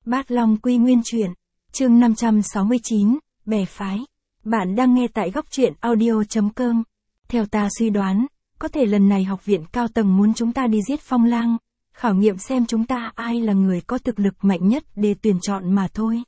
Bát Long Quy Nguyên Truyện, chương 569, bè phái. Bạn đang nghe tại góc truyện audio.com. Theo ta suy đoán, có thể lần này học viện cao tầng muốn chúng ta đi giết Phong Lang, khảo nghiệm xem chúng ta ai là người có thực lực mạnh nhất để tuyển chọn mà thôi.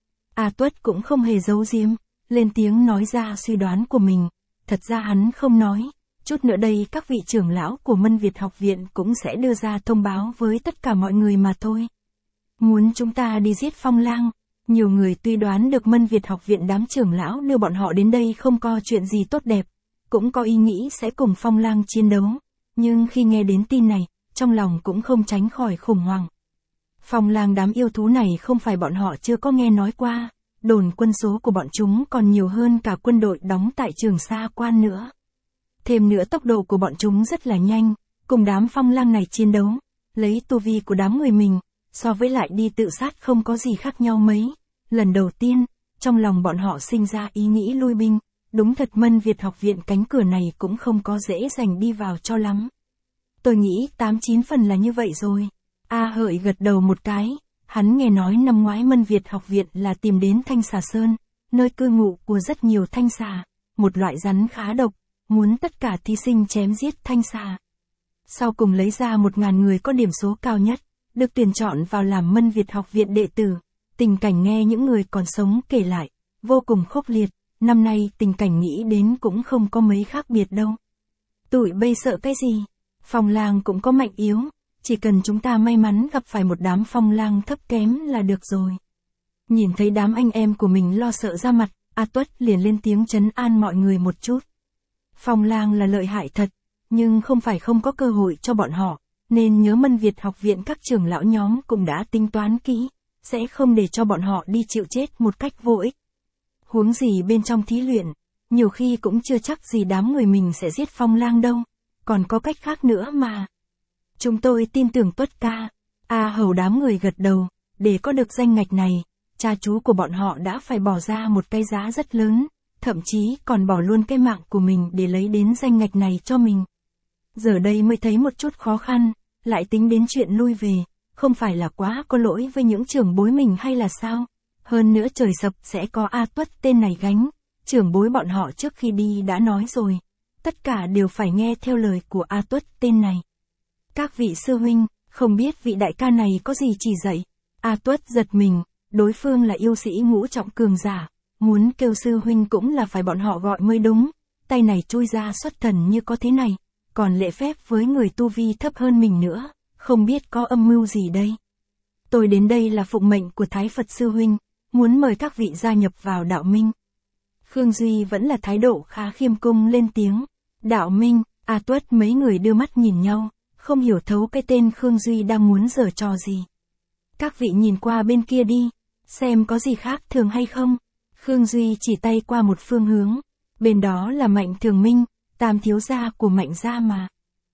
A Tuất cũng không hề giấu giếm, lên tiếng nói ra suy đoán của mình. Thật ra hắn không nói, chút nữa đây các vị trưởng lão của Mân Việt học viện cũng sẽ đưa ra thông báo với tất cả mọi người mà thôi. Muốn chúng ta đi giết Phong Lang, nhiều người tuy đoán được Mân Việt học viện đám trưởng lão đưa bọn họ đến đây không có chuyện gì tốt đẹp, cũng có ý nghĩ sẽ cùng Phong Lang chiến đấu, nhưng khi nghe đến tin này, trong lòng cũng không tránh khỏi khủng hoảng. Phong Lang đám yêu thú này không phải bọn họ chưa có nghe nói qua, đồn quân số của bọn chúng còn nhiều hơn cả quân đội đóng tại Trường Sa Quan nữa. Thêm nữa tốc độ của bọn chúng rất là nhanh, cùng đám Phong Lang này chiến đấu, lấy tu vi của đám người mình, so với lại đi tự sát không có gì khác nhau mấy. Lần đầu tiên, trong lòng bọn họ sinh ra ý nghĩ lui binh, đúng thật Mân Việt học viện cánh cửa này cũng không có dễ dàng đi vào cho lắm. Tôi nghĩ 8-9 phần là như vậy rồi. A Hợi gật đầu một cái, hắn nghe nói năm ngoái Mân Việt học viện là tìm đến Thanh Xà Sơn, nơi cư ngụ của rất nhiều thanh xà, một loại rắn khá độc, muốn tất cả thí sinh chém giết thanh xà. Sau cùng lấy ra 1000 người có điểm số cao nhất, được tuyển chọn vào làm Mân Việt học viện đệ tử. Tình cảnh nghe những người còn sống kể lại, vô cùng khốc liệt, năm nay tình cảnh nghĩ đến cũng không có mấy khác biệt đâu. Tụi bây sợ cái gì? Phong Lang cũng có mạnh yếu, chỉ cần chúng ta may mắn gặp phải một đám Phong Lang thấp kém là được rồi. Nhìn thấy đám anh em của mình lo sợ ra mặt, A Tuất liền lên tiếng trấn an mọi người một chút. Phong Lang là lợi hại thật, nhưng không phải không có cơ hội cho bọn họ, nên nhớ Mân Việt học viện các trưởng lão nhóm cũng đã tính toán kỹ, sẽ không để cho bọn họ đi chịu chết một cách vô ích. Huống gì bên trong thí luyện, nhiều khi cũng chưa chắc gì đám người mình sẽ giết Phong Lang đâu, còn có cách khác nữa mà. Chúng tôi tin tưởng Tuất ca. A Hầu đám người gật đầu, để có được danh ngạch này, cha chú của bọn họ đã phải bỏ ra một cái giá rất lớn, thậm chí còn bỏ luôn cái mạng của mình để lấy đến danh ngạch này cho mình. Giờ đây mới thấy một chút khó khăn, lại tính đến chuyện lui về, không phải là quá có lỗi với những trưởng bối mình hay là sao? Hơn nữa trời sập sẽ có A Tuất tên này gánh, trưởng bối bọn họ trước khi đi đã nói rồi, tất cả đều phải nghe theo lời của A Tuất tên này. Các vị sư huynh, không biết vị đại ca này có gì chỉ dạy? A Tuất giật mình, đối phương là yêu sĩ ngũ trọng cường giả, muốn kêu sư huynh cũng là phải bọn họ gọi mới đúng, tay này chui ra xuất thần như có thế này, còn lễ phép với người tu vi thấp hơn mình nữa, không biết có âm mưu gì đây. Tôi đến đây là phụng mệnh của Thái Phật sư huynh, muốn mời các vị gia nhập vào đạo minh. Khương Duy vẫn là thái độ khá khiêm cung lên tiếng. Đạo minh, A Tuất mấy người đưa mắt nhìn nhau, không hiểu thấu cái tên Khương Duy đang muốn giở trò gì. Các vị nhìn qua bên kia đi, xem có gì khác thường hay không. Khương Duy chỉ tay qua một phương hướng, bên đó là Mạnh Thường Minh, tam thiếu gia của Mạnh gia mà.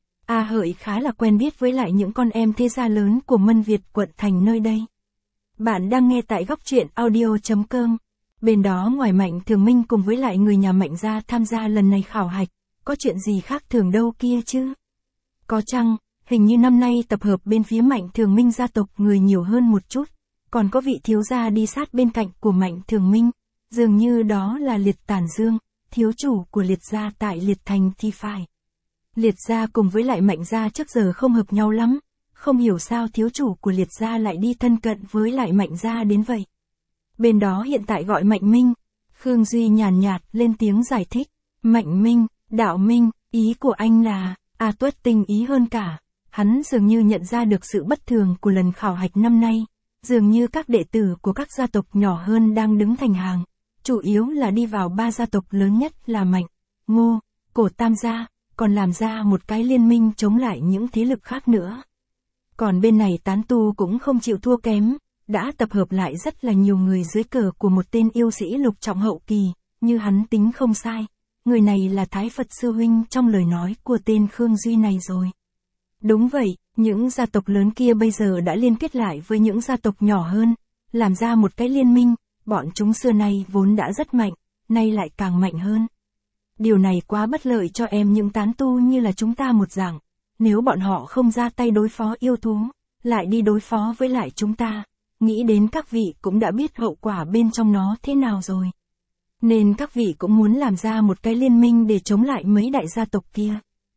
A Hợi khá là quen biết với lại những con em thế gia lớn của Mân Việt quận thành nơi đây. Bạn đang nghe tại góc truyện audio.com. Bên đó ngoài Mạnh Thường Minh cùng với lại người nhà Mạnh gia tham gia lần này khảo hạch, có chuyện gì khác thường đâu kia chứ? Có chăng, hình như năm nay tập hợp bên phía Mạnh Thường Minh gia tộc người nhiều hơn một chút, còn có vị thiếu gia đi sát bên cạnh của Mạnh Thường Minh, dường như đó là Liệt Tản Dương, thiếu chủ của Liệt gia tại Liệt Thành thì phải. Liệt gia cùng với lại Mạnh gia trước giờ không hợp nhau lắm, không hiểu sao thiếu chủ của Liệt gia lại đi thân cận với lại Mạnh gia đến vậy. Bên đó hiện tại gọi Mạnh Minh. Khương Duy nhàn nhạt lên tiếng giải thích. Mạnh Minh, đạo minh, ý của anh là... A Tuất tinh ý hơn cả, hắn dường như nhận ra được sự bất thường của lần khảo hạch năm nay, dường như các đệ tử của các gia tộc nhỏ hơn đang đứng thành hàng, chủ yếu là đi vào 3 gia tộc lớn nhất là Mạnh, Ngô, Cổ Tam gia, còn làm ra một cái liên minh chống lại những thế lực khác nữa. Còn bên này tán tu cũng không chịu thua kém, đã tập hợp lại rất là nhiều người dưới cờ của một tên yêu sĩ lục trọng hậu kỳ, như hắn tính không sai. Người này là Thái Phật sư huynh trong lời nói của tên Khương Duy này rồi. Đúng vậy, những gia tộc lớn kia bây giờ đã liên kết lại với những gia tộc nhỏ hơn, làm ra một cái liên minh, bọn chúng xưa nay vốn đã rất mạnh, nay lại càng mạnh hơn. Điều này quá bất lợi cho em những tán tu như là chúng ta một dạng, nếu bọn họ không ra tay đối phó yêu thú, lại đi đối phó với lại chúng ta, nghĩ đến các vị cũng đã biết hậu quả bên trong nó thế nào rồi. Nên các vị cũng muốn làm ra một cái liên minh để chống lại mấy đại gia tộc kia.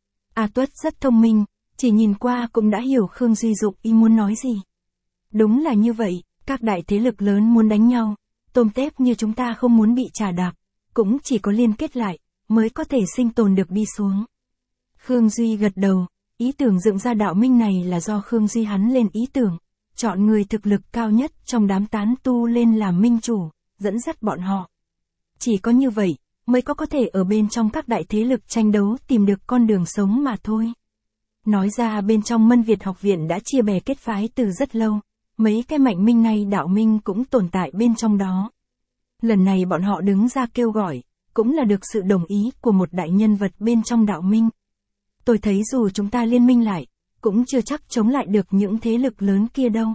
A Tuất rất thông minh, chỉ nhìn qua cũng đã hiểu Khương Duy dụng ý muốn nói gì. Đúng là như vậy, các đại thế lực lớn muốn đánh nhau, tôm tép như chúng ta không muốn bị chà đạp, cũng chỉ có liên kết lại, mới có thể sinh tồn được đi xuống. Khương Duy gật đầu, ý tưởng dựng ra đạo minh này là do Khương Duy hắn lên ý tưởng, chọn người thực lực cao nhất trong đám tán tu lên làm minh chủ, dẫn dắt bọn họ. Chỉ có như vậy, mới có thể ở bên trong các đại thế lực tranh đấu tìm được con đường sống mà thôi. Nói ra bên trong Mân Việt học viện đã chia bè kết phái từ rất lâu, mấy cái mạnh minh này đạo minh cũng tồn tại bên trong đó. Lần này bọn họ đứng ra kêu gọi, cũng là được sự đồng ý của một đại nhân vật bên trong đạo minh. Tôi thấy dù chúng ta liên minh lại, cũng chưa chắc chống lại được những thế lực lớn kia đâu.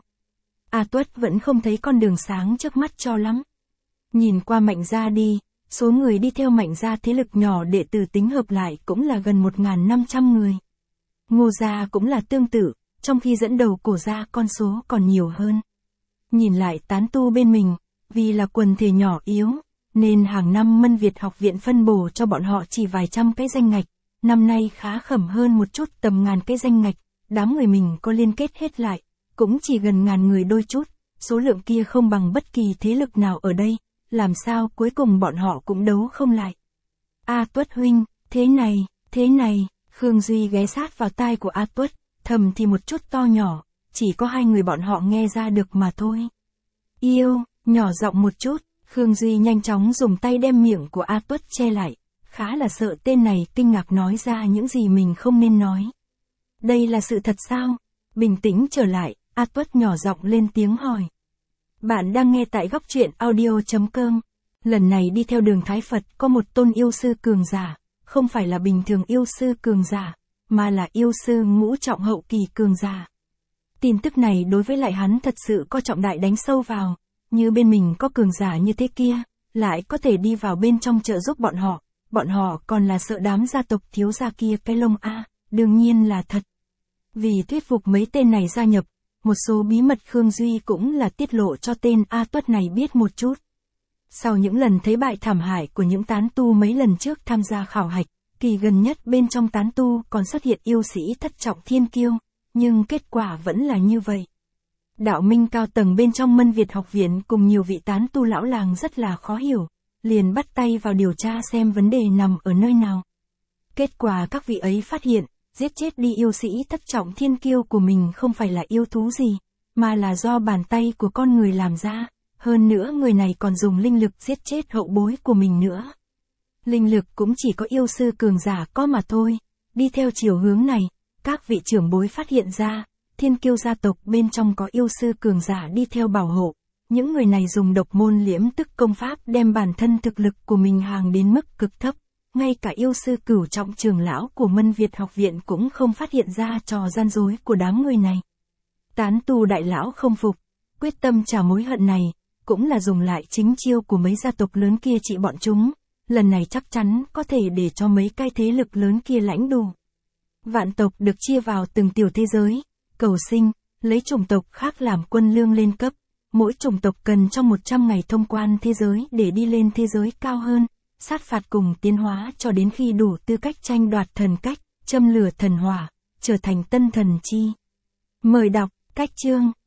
A Tuất vẫn không thấy con đường sáng trước mắt cho lắm. Nhìn qua Mạnh gia đi, số người đi theo Mạnh gia thế lực nhỏ đệ tử tính hợp lại cũng là gần 1.500 người. Ngô gia cũng là tương tự, trong khi dẫn đầu Cổ gia con số còn nhiều hơn. Nhìn lại tán tu bên mình, vì là quần thể nhỏ yếu, nên hàng năm Mân Việt học viện phân bổ cho bọn họ chỉ vài trăm cái danh ngạch, năm nay khá khẩm hơn một chút tầm ngàn cái danh ngạch, đám người mình có liên kết hết lại, cũng chỉ gần ngàn người đôi chút, số lượng kia không bằng bất kỳ thế lực nào ở đây, làm sao cuối cùng bọn họ cũng đấu không lại. A Tuất huynh, thế này, Khương Duy ghé sát vào tai của A Tuất, thầm thì một chút to nhỏ, chỉ có hai người bọn họ nghe ra được mà thôi. Yêu, nhỏ giọng một chút, Khương Duy nhanh chóng dùng tay đem miệng của A Tuất che lại, khá là sợ tên này kinh ngạc nói ra những gì mình không nên nói. Đây là sự thật sao? Bình tĩnh trở lại, A Tuất nhỏ giọng lên tiếng hỏi. Bạn đang nghe tại góc truyện audio.com. Lần này đi theo đường Thái Phật có một tôn yêu sư cường giả, không phải là bình thường yêu sư cường giả, mà là yêu sư ngũ trọng hậu kỳ cường giả. Tin tức này đối với lại hắn thật sự có trọng đại đánh sâu vào, như bên mình có cường giả như thế kia, lại có thể đi vào bên trong trợ giúp bọn họ còn là sợ đám gia tộc thiếu gia kia cái lông a, đương nhiên là thật. Vì thuyết phục mấy tên này gia nhập, một số bí mật Khương Duy cũng là tiết lộ cho tên A Tuất này biết một chút. Sau những lần thấy bại thảm hại của những tán tu mấy lần trước tham gia khảo hạch, kỳ gần nhất bên trong tán tu còn xuất hiện yêu sĩ thất trọng thiên kiêu, nhưng kết quả vẫn là như vậy. Đạo minh cao tầng bên trong Mân Việt học viện cùng nhiều vị tán tu lão làng rất là khó hiểu, liền bắt tay vào điều tra xem vấn đề nằm ở nơi nào. Kết quả các vị ấy phát hiện, giết chết đi yêu sĩ thất trọng thiên kiêu của mình không phải là yêu thú gì, mà là do bàn tay của con người làm ra, hơn nữa người này còn dùng linh lực giết chết hậu bối của mình nữa. Linh lực cũng chỉ có yêu sư cường giả có mà thôi, đi theo chiều hướng này, các vị trưởng bối phát hiện ra, thiên kiêu gia tộc bên trong có yêu sư cường giả đi theo bảo hộ, những người này dùng độc môn liễm tức công pháp đem bản thân thực lực của mình hàng đến mức cực thấp. Ngay cả yêu sư cửu trọng trưởng lão của Mân Việt học viện cũng không phát hiện ra trò gian dối của đám người này. Tán tu đại lão không phục, quyết tâm trả mối hận này, cũng là dùng lại chính chiêu của mấy gia tộc lớn kia trị bọn chúng, lần này chắc chắn có thể để cho mấy cái thế lực lớn kia lãnh đủ. Vạn tộc được chia vào từng tiểu thế giới, cầu sinh, lấy chủng tộc khác làm quân lương lên cấp, mỗi chủng tộc cần trong 100 ngày thông quan thế giới để đi lên thế giới cao hơn. Sát phạt cùng tiến hóa cho đến khi đủ tư cách tranh đoạt thần cách, châm lửa thần hỏa, trở thành tân thần chi. Mời đọc, cách chương.